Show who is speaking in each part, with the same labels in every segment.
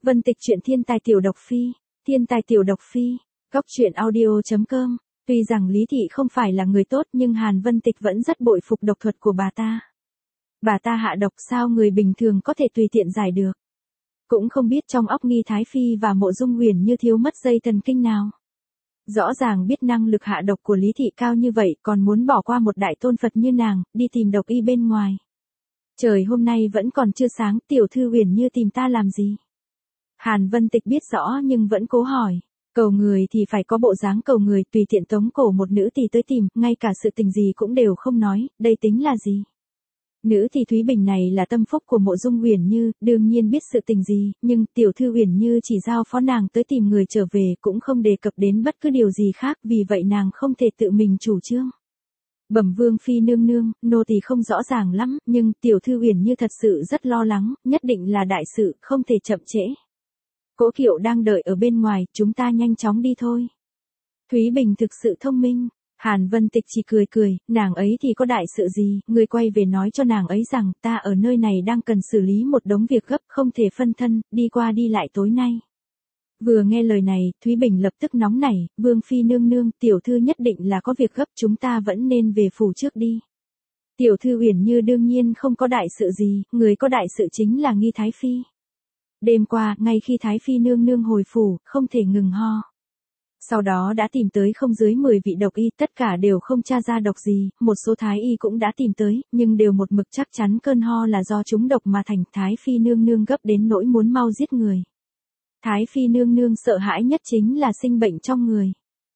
Speaker 1: Vân Tịch truyện thiên tài tiểu độc phi, thiên tài tiểu độc phi, góc truyện audio.com. Tuy rằng Lý Thị không phải là người tốt nhưng Hàn Vân Tịch vẫn rất bội phục độc thuật của bà ta. Bà ta hạ độc sao người bình thường có thể tùy tiện giải được. Cũng không biết trong óc Nghi Thái Phi và Mộ Dung Huyền Như thiếu mất dây thần kinh nào. Rõ ràng biết năng lực hạ độc của Lý Thị cao như vậy còn muốn bỏ qua một đại tôn Phật như nàng, đi tìm độc y bên ngoài. Trời hôm nay vẫn còn chưa sáng, tiểu thư Huyền Như tìm ta làm gì? Hàn Vân Tịch biết rõ nhưng vẫn cố hỏi. Cầu người thì phải có bộ dáng cầu người, tùy tiện tống cổ một nữ thì tới tìm, ngay cả sự tình gì cũng đều không nói, đây tính là gì? Nữ thì Thúy Bình này là tâm phúc của Mộ Dung Huyền Như, đương nhiên biết sự tình gì, nhưng tiểu thư Huyền Như chỉ giao phó nàng tới tìm người trở về, cũng không đề cập đến bất cứ điều gì khác, vì vậy nàng không thể tự mình chủ trương. Bẩm Vương phi nương nương, nô tỳ không rõ ràng lắm, nhưng tiểu thư Huyền Như thật sự rất lo lắng, nhất định là đại sự, không thể chậm trễ. Cỗ kiệu đang đợi ở bên ngoài, chúng ta nhanh chóng đi thôi. Thúy Bình thực sự thông minh. Hàn Vân Tịch chỉ cười cười, nàng ấy thì có đại sự gì, người quay về nói cho nàng ấy rằng ta ở nơi này đang cần xử lý một đống việc gấp, không thể phân thân, đi qua đi lại tối nay. Vừa nghe lời này, Thúy Bình lập tức nóng nảy, Vương phi nương nương, tiểu thư nhất định là có việc gấp, chúng ta vẫn nên về phủ trước đi. Tiểu thư Huyền Như đương nhiên không có đại sự gì, người có đại sự chính là Nghi Thái Phi. Đêm qua, ngay khi Thái Phi nương nương hồi phủ, không thể ngừng ho. Sau đó đã tìm tới không dưới 10 vị độc y, tất cả đều không tra ra độc gì, một số thái y cũng đã tìm tới, nhưng đều một mực chắc chắn cơn ho là do trúng độc mà thành. Thái Phi nương nương gấp đến nỗi muốn mau giết người. Thái Phi nương nương sợ hãi nhất chính là sinh bệnh trong người.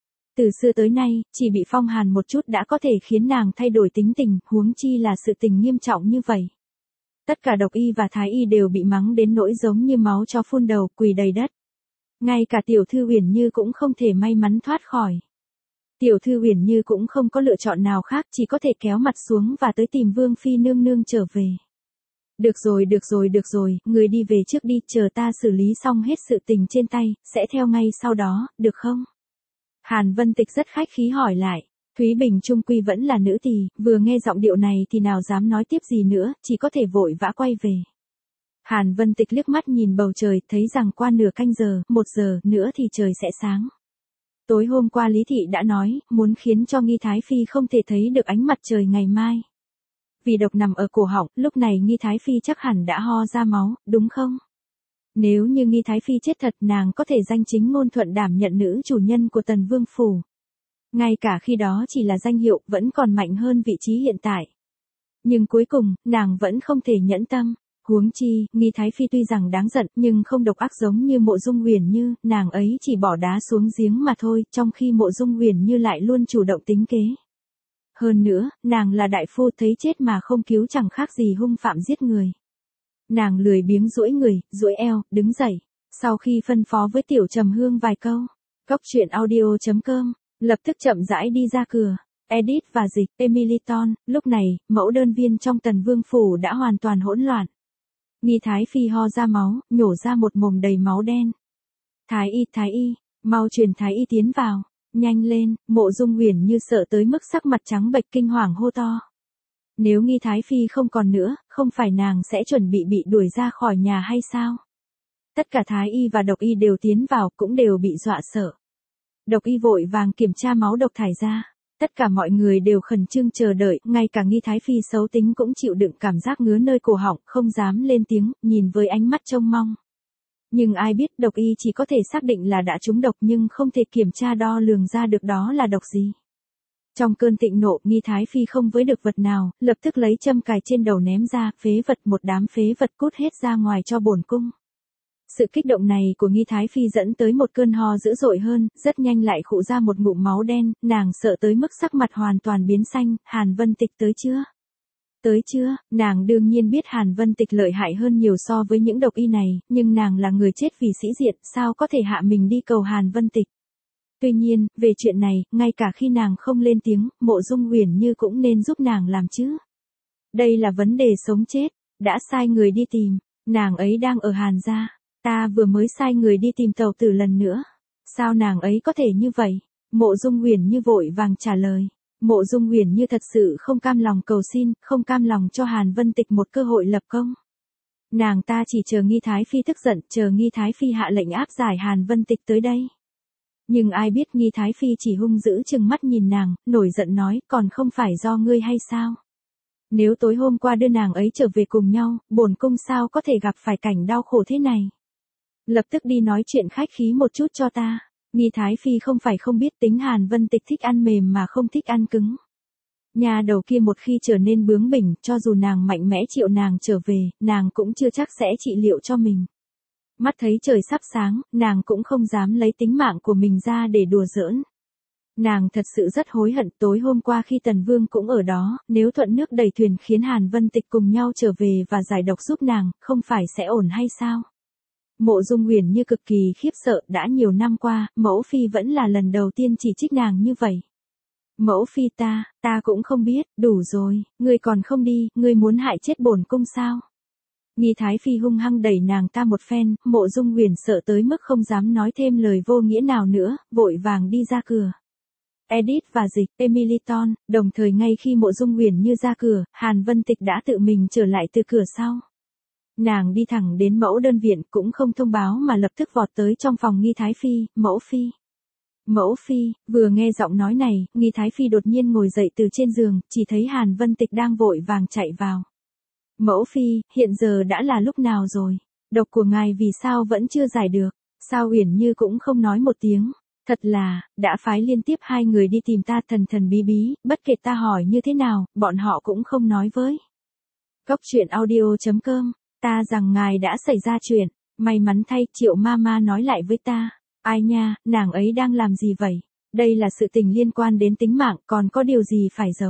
Speaker 1: Từ xưa tới nay, chỉ bị phong hàn một chút đã có thể khiến nàng thay đổi tính tình, huống chi là sự tình nghiêm trọng như vậy. Tất cả độc y và thái y đều bị mắng đến nỗi giống như máu chó phun đầu, quỳ đầy đất. Ngay cả tiểu thư Huyền Như cũng không thể may mắn thoát khỏi. Tiểu thư Huyền Như cũng không có lựa chọn nào khác, chỉ có thể kéo mặt xuống và tới tìm Vương phi nương nương trở về. Được rồi, người đi về trước đi, chờ ta xử lý xong hết sự tình trên tay, sẽ theo ngay sau đó, được không? Hàn Vân Tịch rất khách khí hỏi lại. Thúy Bình trung quy vẫn là nữ tỳ, vừa nghe giọng điệu này thì nào dám nói tiếp gì nữa, chỉ có thể vội vã quay về. Hàn Vân Tịch liếc mắt nhìn bầu trời, thấy rằng qua nửa canh giờ, 1 giờ nữa thì trời sẽ sáng. Tối hôm qua Lý Thị đã nói, muốn khiến cho Nghi Thái Phi không thể thấy được ánh mặt trời ngày mai. Vì độc nằm ở cổ họng, lúc này Nghi Thái Phi chắc hẳn đã ho ra máu, đúng không? Nếu như Nghi Thái Phi chết thật, nàng có thể danh chính ngôn thuận đảm nhận nữ chủ nhân của Tần Vương Phủ. Ngay cả khi đó chỉ là danh hiệu, vẫn còn mạnh hơn vị trí hiện tại. Nhưng cuối cùng, nàng vẫn không thể nhẫn tâm. Huống chi, Nghi Thái Phi tuy rằng đáng giận nhưng không độc ác giống như Mộ Dung Huyền Như, nàng ấy chỉ bỏ đá xuống giếng mà thôi, trong khi Mộ Dung Huyền Như lại luôn chủ động tính kế. Hơn nữa, nàng là đại phu, thấy chết mà không cứu chẳng khác gì hung phạm giết người. Nàng lười biếng duỗi người, duỗi eo, đứng dậy. Sau khi phân phó với Tiểu Trầm Hương vài câu, góc truyện audio.com, lập tức chậm rãi đi ra cửa. Edit và dịch, Emily Ton, lúc này, mẫu đơn viên trong Tần Vương Phủ đã hoàn toàn hỗn loạn. Nghi Thái Phi ho ra máu, nhổ ra một mồm đầy máu đen. Thái y, mau truyền Thái y tiến vào, nhanh lên. Mộ Dung Huyền Như sợ tới mức sắc mặt trắng bệch, kinh hoàng hô to. Nếu Nghi Thái Phi không còn nữa, không phải nàng sẽ chuẩn bị đuổi ra khỏi nhà hay sao? Tất cả Thái y và độc y đều tiến vào, cũng đều bị dọa sợ. Độc y vội vàng kiểm tra máu độc thải ra. Tất cả mọi người đều khẩn trương chờ đợi, ngay cả Nghi Thái Phi xấu tính cũng chịu đựng cảm giác ngứa nơi cổ họng, không dám lên tiếng, nhìn với ánh mắt trông mong. Nhưng ai biết độc y chỉ có thể xác định là đã trúng độc nhưng không thể kiểm tra đo lường ra được đó là độc gì. Trong cơn thịnh nộ, Nghi Thái Phi không với được vật nào, lập tức lấy châm cài trên đầu ném ra, phế vật, một đám phế vật cút hết ra ngoài cho bổn cung. Sự kích động này của Nghi Thái Phi dẫn tới một cơn ho dữ dội hơn, rất nhanh lại khụ ra một ngụm máu đen, nàng sợ tới mức sắc mặt hoàn toàn biến xanh. Hàn Vân Tịch tới chưa? Tới chưa? Nàng đương nhiên biết Hàn Vân Tịch lợi hại hơn nhiều so với những độc y này, nhưng nàng là người chết vì sĩ diện, sao có thể hạ mình đi cầu Hàn Vân Tịch. Tuy nhiên, về chuyện này, ngay cả khi nàng không lên tiếng, Mộ Dung Huyền Như cũng nên giúp nàng làm chứ. Đây là vấn đề sống chết, đã sai người đi tìm, nàng ấy đang ở Hàn gia. Ta vừa mới sai người đi tìm Tẩu Tử lần nữa. Sao nàng ấy có thể như vậy? Mộ Dung Huyền Như vội vàng trả lời. Mộ Dung Huyền Như thật sự không cam lòng cầu xin, không cam lòng cho Hàn Vân Tịch một cơ hội lập công. Nàng ta chỉ chờ Nghi Thái Phi tức giận, chờ Nghi Thái Phi hạ lệnh áp giải Hàn Vân Tịch tới đây. Nhưng ai biết Nghi Thái Phi chỉ hung dữ trừng mắt nhìn nàng, nổi giận nói, còn không phải do ngươi hay sao? Nếu tối hôm qua đưa nàng ấy trở về cùng nhau, bổn cung sao có thể gặp phải cảnh đau khổ thế này? Lập tức đi nói chuyện khách khí một chút cho ta. Nghi Thái Phi không phải không biết tính Hàn Vân Tịch thích ăn mềm mà không thích ăn cứng. Nhà đầu kia một khi trở nên bướng bỉnh, cho dù nàng mạnh mẽ chịu nàng trở về, nàng cũng chưa chắc sẽ trị liệu cho mình. Mắt thấy trời sắp sáng, nàng cũng không dám lấy tính mạng của mình ra để đùa giỡn. Nàng thật sự rất hối hận tối hôm qua khi Tần Vương cũng ở đó, nếu thuận nước đẩy thuyền khiến Hàn Vân Tịch cùng nhau trở về và giải độc giúp nàng, không phải sẽ ổn hay sao? Mộ Dung Huyền Như cực kỳ khiếp sợ, đã nhiều năm qua, mẫu phi vẫn là lần đầu tiên chỉ trích nàng như vậy. Mẫu phi ta cũng không biết, đủ rồi, ngươi còn không đi, ngươi muốn hại chết bổn cung sao? Nghi Thái Phi hung hăng đẩy nàng ta một phen, Mộ Dung Huyền sợ tới mức không dám nói thêm lời vô nghĩa nào nữa, vội vàng đi ra cửa. Edith và Dịch, Emiliton, đồng thời ngay khi Mộ Dung Huyền Như ra cửa, Hàn Vân Tịch đã tự mình trở lại từ cửa sau. Nàng đi thẳng đến mẫu đơn viện cũng không thông báo mà lập tức vọt tới trong phòng Nghi Thái Phi, mẫu phi. Mẫu phi, vừa nghe giọng nói này, Nghi Thái Phi đột nhiên ngồi dậy từ trên giường, chỉ thấy Hàn Vân Tịch đang vội vàng chạy vào. Mẫu phi, hiện giờ đã là lúc nào rồi? Độc của ngài vì sao vẫn chưa giải được? Sao Uyển Như cũng không nói một tiếng? Thật là, đã phái liên tiếp 2 người đi tìm ta thần thần bí bí, bất kể ta hỏi như thế nào, bọn họ cũng không nói với. Góc truyện audio.com, ta rằng ngài đã xảy ra chuyện, may mắn thay Triệu Mama nói lại với ta. Ai nha, nàng ấy đang làm gì vậy? Đây là sự tình liên quan đến tính mạng, còn có điều gì phải giấu?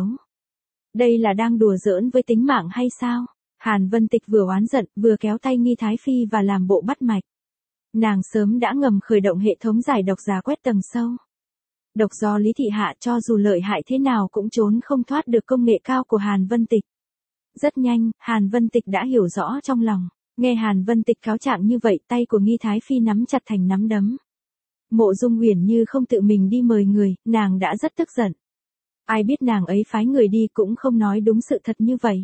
Speaker 1: Đây là đang đùa giỡn với tính mạng hay sao? Hàn Vân Tịch vừa oán giận, vừa kéo tay Nghi Thái Phi và làm bộ bắt mạch. Nàng sớm đã ngầm khởi động hệ thống giải độc giá quét tầng sâu. Độc do Lý Thị hạ cho dù lợi hại thế nào cũng trốn không thoát được công nghệ cao của Hàn Vân Tịch. Rất nhanh, Hàn Vân Tịch đã hiểu rõ trong lòng. Nghe Hàn Vân Tịch cáo trạng như vậy, tay của Nghi Thái Phi nắm chặt thành nắm đấm. Mộ Dung Huyền Như không tự mình đi mời người, nàng đã rất tức giận. Ai biết nàng ấy phái người đi cũng không nói đúng sự thật như vậy.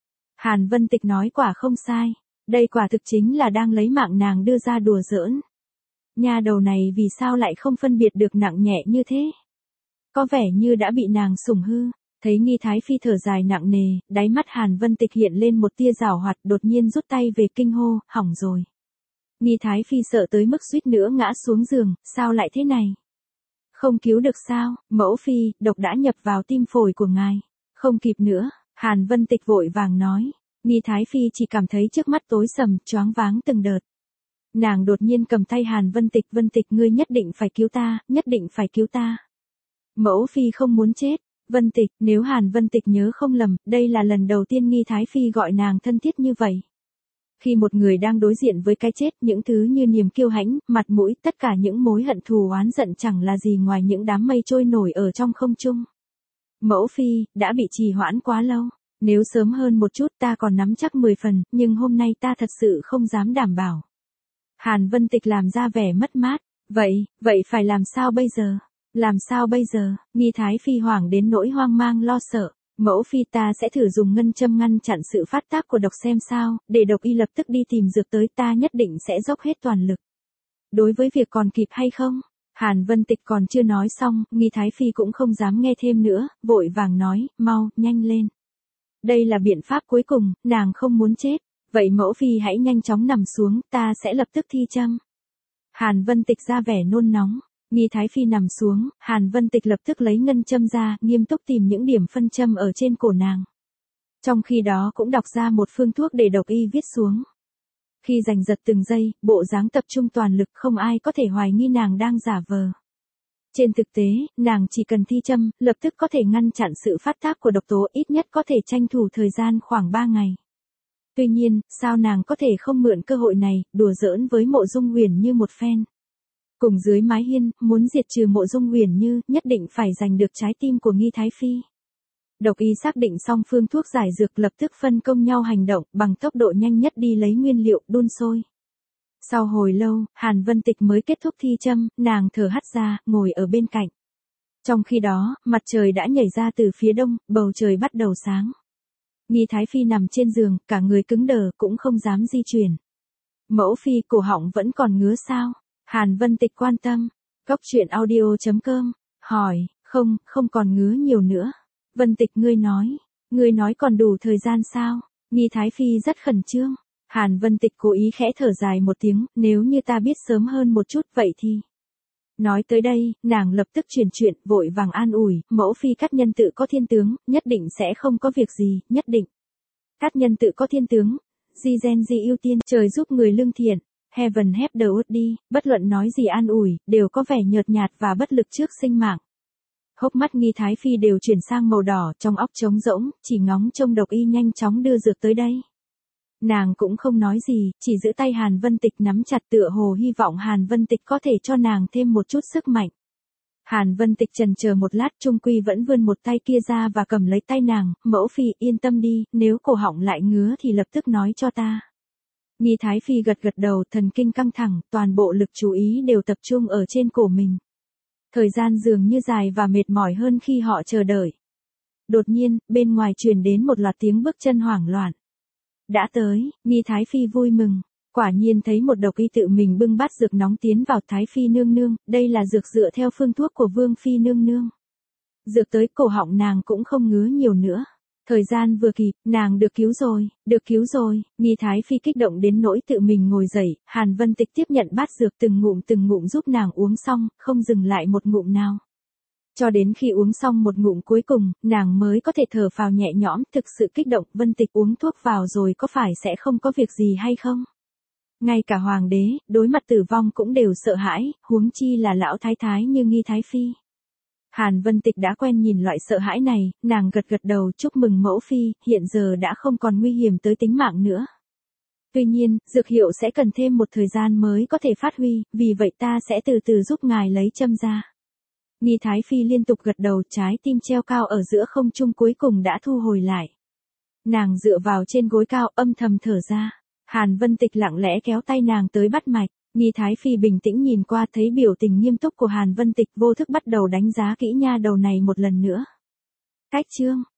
Speaker 1: Hàn Vân Tịch nói quả không sai. Đây quả thực chính là đang lấy mạng nàng đưa ra đùa giỡn. Nha đầu này vì sao lại không phân biệt được nặng nhẹ như thế? Có vẻ như đã bị nàng sủng hư. Thấy Nghi Thái Phi thở dài nặng nề, đáy mắt Hàn Vân Tịch hiện lên một tia giảo hoạt, đột nhiên rút tay về kinh hô, hỏng rồi. Nghi Thái Phi sợ tới mức suýt nữa ngã xuống giường, sao lại thế này? Không cứu được sao, mẫu phi, độc đã nhập vào tim phổi của ngài. Không kịp nữa, Hàn Vân Tịch vội vàng nói. Nghi Thái Phi chỉ cảm thấy trước mắt tối sầm, choáng váng từng đợt. Nàng đột nhiên cầm tay Hàn Vân Tịch ngươi nhất định phải cứu ta, nhất định phải cứu ta. Mẫu phi không muốn chết. Vân Tịch, nếu Hàn Vân Tịch nhớ không lầm, đây là lần đầu tiên Nghi Thái Phi gọi nàng thân thiết như vậy. Khi một người đang đối diện với cái chết, những thứ như niềm kiêu hãnh, mặt mũi, tất cả những mối hận thù oán giận chẳng là gì ngoài những đám mây trôi nổi ở trong không trung. Mẫu phi, đã bị trì hoãn quá lâu. Nếu sớm hơn một chút ta còn nắm chắc 10 phần, nhưng hôm nay ta thật sự không dám đảm bảo. Hàn Vân Tịch làm ra vẻ mất mát. Vậy phải làm sao bây giờ? Làm sao bây giờ? Nghi Thái Phi hoảng đến nỗi hoang mang lo sợ. Mẫu phi ta sẽ thử dùng ngân châm ngăn chặn sự phát tác của độc xem sao, để độc y lập tức đi tìm dược tới ta nhất định sẽ dốc hết toàn lực. Đối với việc còn kịp hay không? Hàn Vân Tịch còn chưa nói xong, Nghi Thái Phi cũng không dám nghe thêm nữa, vội vàng nói, mau, nhanh lên. Đây là biện pháp cuối cùng, nàng không muốn chết. Vậy mẫu phi hãy nhanh chóng nằm xuống, ta sẽ lập tức thi châm. Hàn Vân Tịch ra vẻ nôn nóng. Nghi Thái Phi nằm xuống, Hàn Vân Tịch lập tức lấy ngân châm ra, nghiêm túc tìm những điểm phân châm ở trên cổ nàng. Trong khi đó cũng đọc ra một phương thuốc để độc y viết xuống. Khi giành giật từng giây, bộ dáng tập trung toàn lực không ai có thể hoài nghi nàng đang giả vờ. Trên thực tế, nàng chỉ cần thi châm, lập tức có thể ngăn chặn sự phát tác của độc tố, ít nhất có thể tranh thủ thời gian khoảng 3 ngày. Tuy nhiên, sao nàng có thể không mượn cơ hội này, đùa giỡn với Mộ Dung Huyền Như một phen. Cùng dưới mái hiên, muốn diệt trừ Mộ Dung Huyền Như, nhất định phải giành được trái tim của Nghi Thái Phi. Độc y xác định xong phương thuốc giải dược lập tức phân công nhau hành động, bằng tốc độ nhanh nhất đi lấy nguyên liệu, đun sôi. Sau hồi lâu, Hàn Vân Tịch mới kết thúc thi châm, nàng thở hắt ra, ngồi ở bên cạnh. Trong khi đó, mặt trời đã nhảy ra từ phía đông, bầu trời bắt đầu sáng. Nghi Thái Phi nằm trên giường, cả người cứng đờ cũng không dám di chuyển. Mẫu phi, cổ họng vẫn còn ngứa sao? Hàn Vân Tịch quan tâm. Cốc truyện audio.com hỏi, không còn ngứa nhiều nữa. Vân Tịch ngươi nói còn đủ thời gian sao? Nghi Thái Phi rất khẩn trương. Hàn Vân Tịch cố ý khẽ thở dài một tiếng, nếu như ta biết sớm hơn một chút vậy thì. Nói tới đây, nàng lập tức chuyển chuyện, vội vàng an ủi, mẫu phi Cát Nhân tự có thiên tướng, nhất định sẽ không có việc gì, nhất định. Cát Nhân tự có thiên tướng, di gen di ưu tiên, trời giúp người lương thiện, heaven help the would, bất luận nói gì an ủi, đều có vẻ nhợt nhạt và bất lực trước sinh mạng. Hốc mắt Nghi Thái Phi đều chuyển sang màu đỏ, trong óc trống rỗng, chỉ ngóng trông Độc Y nhanh chóng đưa dược tới đây. Nàng cũng không nói gì, chỉ giữ tay Hàn Vân Tịch nắm chặt tựa hồ hy vọng Hàn Vân Tịch có thể cho nàng thêm một chút sức mạnh. Hàn Vân Tịch chần chờ một lát trung quy vẫn vươn một tay kia ra và cầm lấy tay nàng, mẫu phi yên tâm đi, nếu cổ họng lại ngứa thì lập tức nói cho ta. Nghi Thái Phi gật gật đầu, thần kinh căng thẳng, toàn bộ lực chú ý đều tập trung ở trên cổ mình. Thời gian dường như dài và mệt mỏi hơn khi họ chờ đợi. Đột nhiên, bên ngoài truyền đến một loạt tiếng bước chân hoảng loạn. Đã tới, Nghi Thái Phi vui mừng. Quả nhiên thấy một Độc Y tự mình bưng bát dược nóng tiến vào. Thái Phi nương nương, đây là dược dựa theo phương thuốc của Vương Phi nương nương. Dược tới cổ họng nàng cũng không ngứa nhiều nữa. Thời gian vừa kịp, nàng được cứu rồi. Nghi Thái Phi kích động đến nỗi tự mình ngồi dậy, Hàn Vân Tịch tiếp nhận bát dược từng ngụm giúp nàng uống xong, không dừng lại một ngụm nào. Cho đến khi uống xong một ngụm cuối cùng, nàng mới có thể thở phào nhẹ nhõm, thực sự kích động. Vân Tịch uống thuốc vào rồi có phải sẽ không có việc gì hay không? Ngay cả hoàng đế, đối mặt tử vong cũng đều sợ hãi, huống chi là lão thái thái như Nghi Thái Phi. Hàn Vân Tịch đã quen nhìn loại sợ hãi này, nàng gật gật đầu chúc mừng mẫu phi, hiện giờ đã không còn nguy hiểm tới tính mạng nữa. Tuy nhiên, dược hiệu sẽ cần thêm một thời gian mới có thể phát huy, vì vậy ta sẽ từ từ giúp ngài lấy châm ra. Nghi Thái Phi liên tục gật đầu, trái tim treo cao ở giữa không trung cuối cùng đã thu hồi lại. Nàng dựa vào trên gối cao âm thầm thở ra. Hàn Vân Tịch lặng lẽ kéo tay nàng tới bắt mạch. Nghi Thái Phi bình tĩnh nhìn qua thấy biểu tình nghiêm túc của Hàn Vân Tịch vô thức bắt đầu đánh giá kỹ nha đầu này một lần nữa. Cách chương